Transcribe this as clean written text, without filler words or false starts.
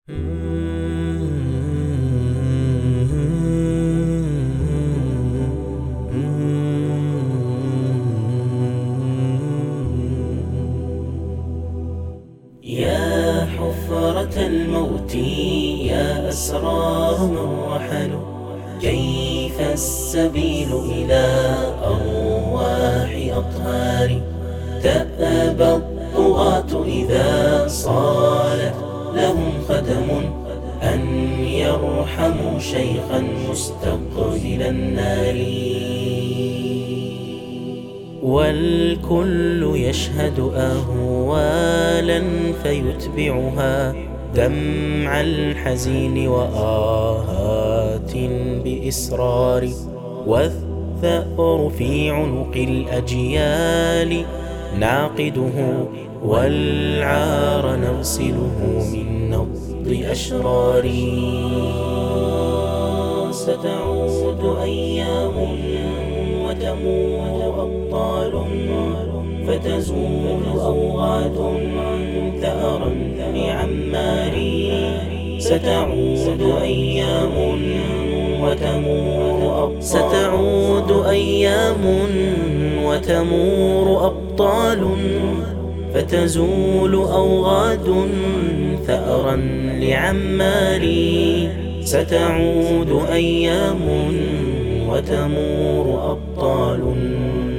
يا حفرة الموت يا أسرار من رحلوا، كيف السبيل إلى أرواح أطهار؟ تأبى الطغاة إذا صالت لهم خدم أن يرحموا شيخا مستقبل النار. والكل يشهد أهوالا فيتبعها دمع الحزين وآهات بإسرار، والثأر في عنق الأجيال نعقده، والعار نغسله من نبض أشرار. ستعود أيام وتمور أبطال، فتزول أوغاد ثأرا لعمار. ستعود أيام وتمور أبطال، فتزول أوغاد ثأرا لعمار. ستعود أيام وتمور أبطال.